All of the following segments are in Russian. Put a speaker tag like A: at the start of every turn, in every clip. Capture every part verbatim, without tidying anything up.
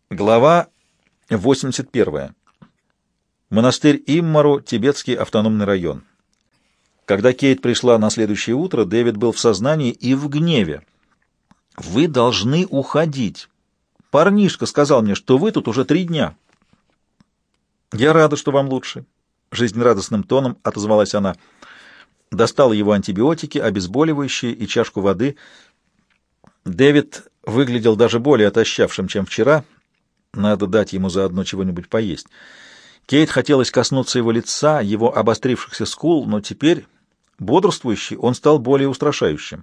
A: Глава восемьдесят первая. Монастырь Иммару, Тибетский автономный район. Когда Кейт пришла на следующее утро, Дэвид был в сознании и в гневе. «Вы должны уходить. Парнишка сказал мне, что вы тут уже три дня». «Я рада, что вам лучше», — жизнерадостным тоном отозвалась она. Достала его антибиотики, обезболивающие и чашку воды. Дэвид выглядел даже более отощавшим, чем вчера. Надо дать ему заодно чего-нибудь поесть. Кейт хотелось коснуться его лица, его обострившихся скул, но теперь, бодрствующий, он стал более устрашающим.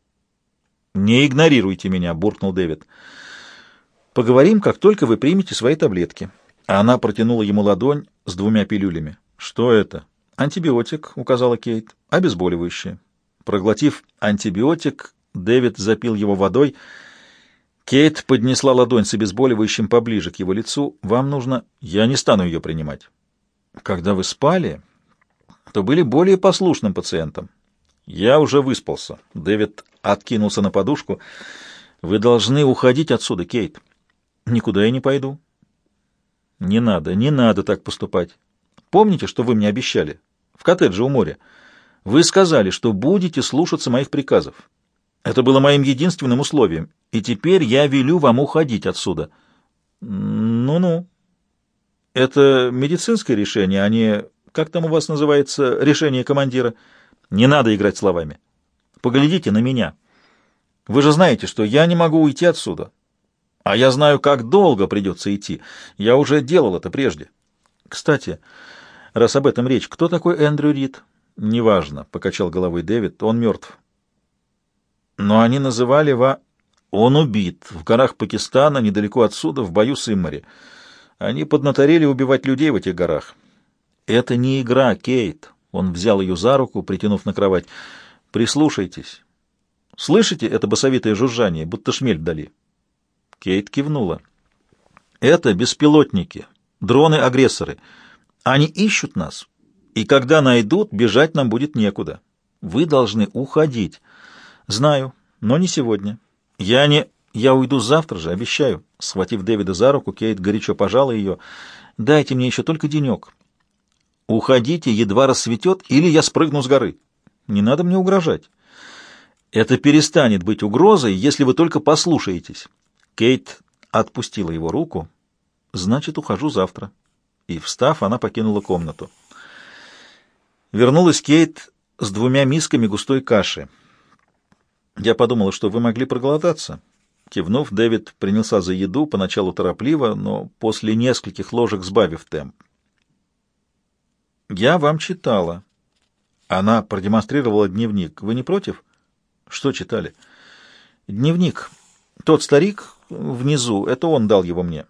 A: «Не игнорируйте меня», — буркнул Дэвид. «Поговорим, как только вы примете свои таблетки». Она протянула ему ладонь с двумя пилюлями. «Что это?» «Антибиотик», — указала Кейт. «Обезболивающее». Проглотив антибиотик, Дэвид запил его водой. Кейт поднесла ладонь с обезболивающим поближе к его лицу. «Вам нужно...» «Я не стану ее принимать». «Когда вы спали, то были более послушным пациентом». «Я уже выспался». Дэвид откинулся на подушку. «Вы должны уходить отсюда, Кейт». «Никуда я не пойду». «Не надо, не надо так поступать. Помните, что вы мне обещали? В коттедже у моря. Вы сказали, что будете слушаться моих приказов. Это было моим единственным условием, и теперь я велю вам уходить отсюда». «Ну-ну. Это медицинское решение, а не, как там у вас называется, решение командира. Не надо играть словами. Поглядите на меня. Вы же знаете, что я не могу уйти отсюда. А я знаю, как долго придется идти. Я уже делал это прежде. Кстати, раз об этом речь, кто такой Эндрю Рид?» «Неважно», — покачал головой Дэвид, — «он мертв». «Но они называли ва...» «Он убит в горах Пакистана, недалеко отсюда, в бою с Иммари. Они поднаторели убивать людей в этих горах». «Это не игра, Кейт». Он взял ее за руку, притянув на кровать. «Прислушайтесь. Слышите это басовитое жужжание, будто шмель вдали?» Кейт кивнула. «Это беспилотники, дроны-агрессоры. Они ищут нас, и когда найдут, бежать нам будет некуда. Вы должны уходить». «Знаю, но не сегодня. Я не... Я уйду завтра же, обещаю». Схватив Дэвида за руку, Кейт горячо пожала ее. «Дайте мне еще только денек. Уходите, едва рассветет, или я спрыгну с горы. Не надо мне угрожать. Это перестанет быть угрозой, если вы только послушаетесь». Кейт отпустила его руку. «Значит, ухожу завтра». И, встав, она покинула комнату. Вернулась Кейт с двумя мисками густой каши. «Я подумала, что вы могли проголодаться». Кивнув, Дэвид принялся за еду, поначалу торопливо, но после нескольких ложек сбавив темп. «Я вам читала». Она продемонстрировала дневник. «Вы не против?» «Что читали?» «Дневник. Тот старик внизу, это он дал его мне».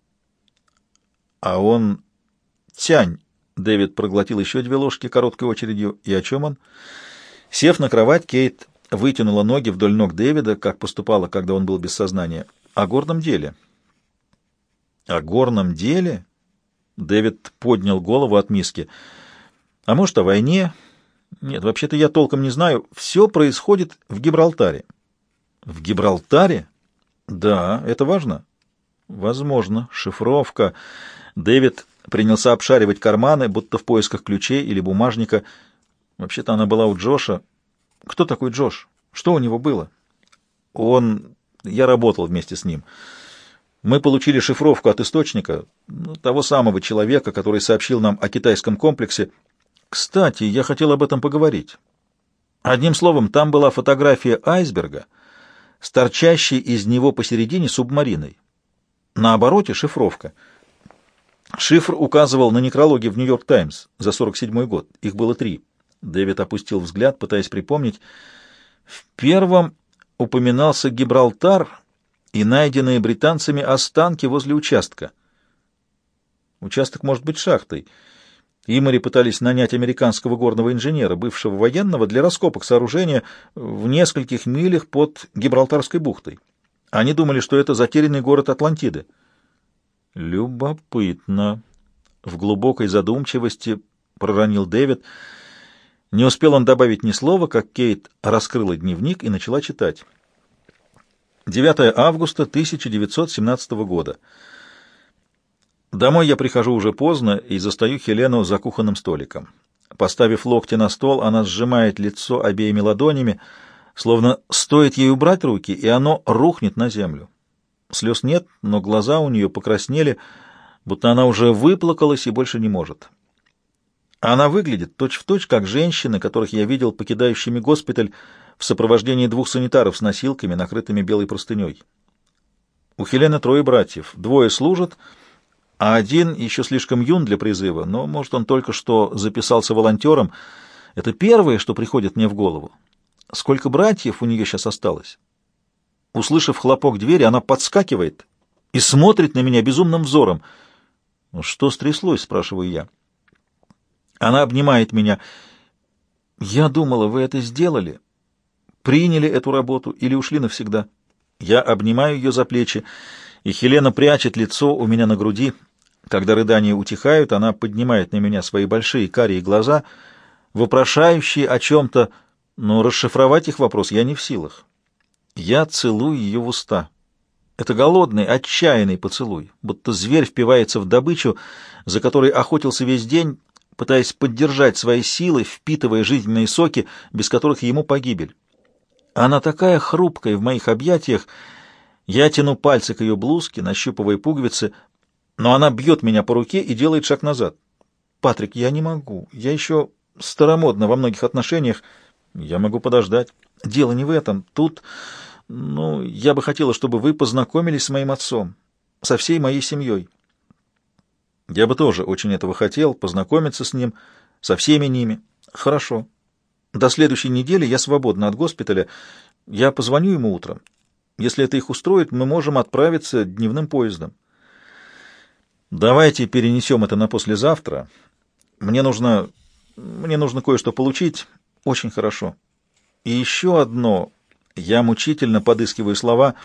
A: «А он... Тянь». Дэвид проглотил еще две ложки короткой очередью. «И о чем он?» Сев на кровать, Кейт вытянула ноги вдоль ног Дэвида, как поступала, когда он был без сознания. «О горном деле». «О горном деле?» Дэвид поднял голову от миски. «А может, о войне?» «Нет, вообще-то я толком не знаю. Все происходит в Гибралтаре». «В Гибралтаре?» «Да, это важно». «Возможно. Шифровка». Дэвид принялся обшаривать карманы, будто в поисках ключей или бумажника. Вообще-то она была у Джоша. «Кто такой Джош? Что у него было?» «Он... Я работал вместе с ним. Мы получили шифровку от источника, ну, того самого человека, который сообщил нам о китайском комплексе. Кстати, я хотел об этом поговорить. Одним словом, там была фотография айсберга с торчащей из него посередине субмариной. На обороте шифровка. Шифр указывал на некрологи в «Нью-Йорк Таймс» за сорок седьмой год. Их было три». Дэвид опустил взгляд, пытаясь припомнить. В первом упоминался Гибралтар и найденные британцами останки возле участка. Участок может быть шахтой. Имари пытались нанять американского горного инженера, бывшего военного, для раскопок сооружения в нескольких милях под Гибралтарской бухтой. Они думали, что это затерянный город Атлантиды. «Любопытно», — в глубокой задумчивости проронил Дэвид. Не успел он добавить ни слова, как Кейт раскрыла дневник и начала читать. девятое августа тысяча девятьсот семнадцатого года. Домой я прихожу уже поздно и застаю Хелену за кухонным столиком. Поставив локти на стол, она сжимает лицо обеими ладонями, словно стоит ей убрать руки, и оно рухнет на землю. Слез нет, но глаза у нее покраснели, будто она уже выплакалась и больше не может. Она выглядит точь-в-точь, как женщины, которых я видел покидающими госпиталь в сопровождении двух санитаров с носилками, накрытыми белой простыней. У Хелены трое братьев, двое служат, а один еще слишком юн для призыва, но, может, он только что записался волонтером. Это первое, что приходит мне в голову. Сколько братьев у нее сейчас осталось? Услышав хлопок двери, она подскакивает и смотрит на меня безумным взором. «Ну, что стряслось?» — спрашиваю я. Она обнимает меня. «Я думала, вы это сделали, приняли эту работу или ушли навсегда?» Я обнимаю ее за плечи, и Хелена прячет лицо у меня на груди. Когда рыдания утихают, она поднимает на меня свои большие карие глаза, вопрошающие о чем-то, но расшифровать их вопрос я не в силах. Я целую ее в уста. Это голодный, отчаянный поцелуй, будто зверь впивается в добычу, за которой охотился весь день, пытаясь поддержать свои силы, впитывая жизненные соки, без которых ему погибель. Она такая хрупкая в моих объятиях. Я тяну пальцы к ее блузке, нащупывая пуговицы, но она бьет меня по руке и делает шаг назад. «Патрик, я не могу. Я еще старомодна во многих отношениях. Я могу подождать. Дело не в этом. Тут, ну, я бы хотела, чтобы вы познакомились с моим отцом, со всей моей семьей». Я бы тоже очень этого хотел, познакомиться с ним, со всеми ними. Хорошо. До следующей недели я свободна от госпиталя. Я позвоню ему утром. Если это их устроит, мы можем отправиться дневным поездом. Давайте перенесем это на послезавтра. Мне нужно... Мне нужно кое-что получить. Очень хорошо. И еще одно. Я мучительно подыскиваю слова.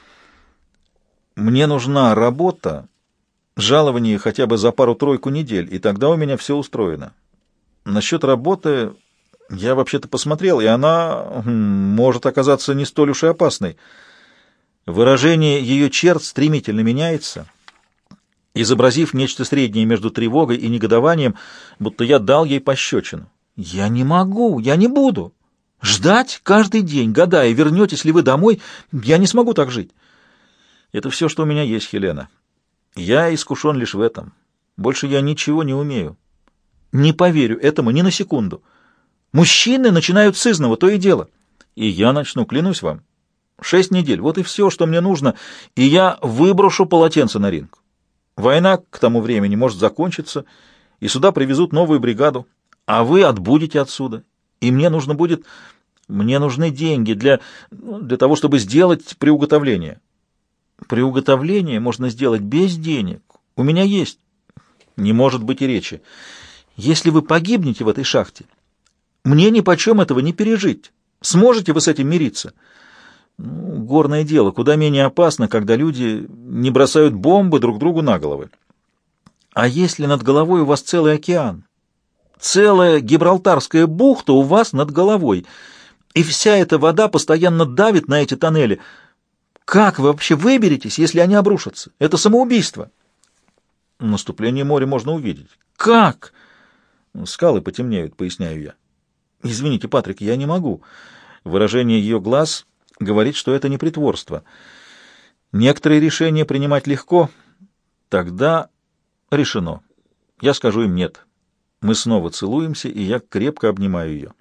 A: Мне нужна работа, жалование хотя бы за пару-тройку недель, и тогда у меня все устроено. Насчет работы... Я вообще-то посмотрел, и она может оказаться не столь уж и опасной. Выражение ее черт стремительно меняется, изобразив нечто среднее между тревогой и негодованием, будто я дал ей пощечину. «Я не могу, я не буду. Ждать каждый день, гадая, вернетесь ли вы домой, я не смогу так жить». Это все, что у меня есть, Хелена. Я искушен лишь в этом. Больше я ничего не умею. Не поверю этому ни на секунду. Мужчины начинают с изного, то и дело. И я начну, клянусь вам. Шесть недель, вот и все, что мне нужно, и я выброшу полотенце на ринг. Война к тому времени может закончиться, и сюда привезут новую бригаду, а вы отбудете отсюда. И мне нужно будет... Мне нужны деньги для, для того, чтобы сделать приуготовление. Приуготовление можно сделать без денег. У меня есть. Не может быть и речи. Если вы погибнете в этой шахте, мне нипочем этого не пережить. Сможете вы с этим мириться? Ну, горное дело, куда менее опасно, когда люди не бросают бомбы друг другу на головы. А если над головой у вас целый океан? Целая Гибралтарская бухта у вас над головой, и вся эта вода постоянно давит на эти тоннели. Как вы вообще выберетесь, если они обрушатся? Это самоубийство. Наступление моря можно увидеть. Как? Скалы потемнеют, поясняю я. «Извините, Патрик, я не могу». Выражение ее глаз говорит, что это не притворство. Некоторые решения принимать легко. Тогда решено. Я скажу им «нет». Мы снова целуемся, и я крепко обнимаю ее.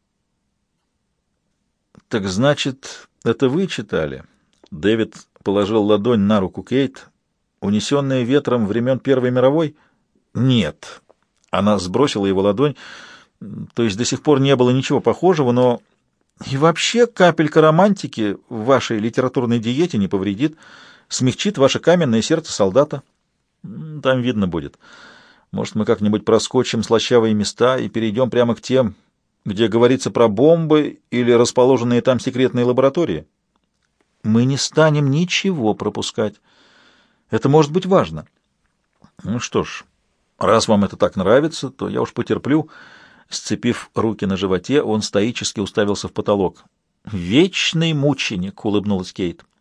A: «Так значит, это вы читали?» Дэвид положил ладонь на руку Кейт. «Унесенная ветром времен Первой мировой?» «Нет». Она сбросила его ладонь. То есть до сих пор не было ничего похожего, но и вообще капелька романтики в вашей литературной диете не повредит, смягчит ваше каменное сердце солдата. Там видно будет. Может, мы как-нибудь проскочим слащавые места и перейдем прямо к тем, где говорится про бомбы или расположенные там секретные лаборатории? Мы не станем ничего пропускать. Это может быть важно. Ну что ж, раз вам это так нравится, то я уж потерплю. Сцепив руки на животе, он стоически уставился в потолок. «Вечный мученик», — улыбнулась Кейт.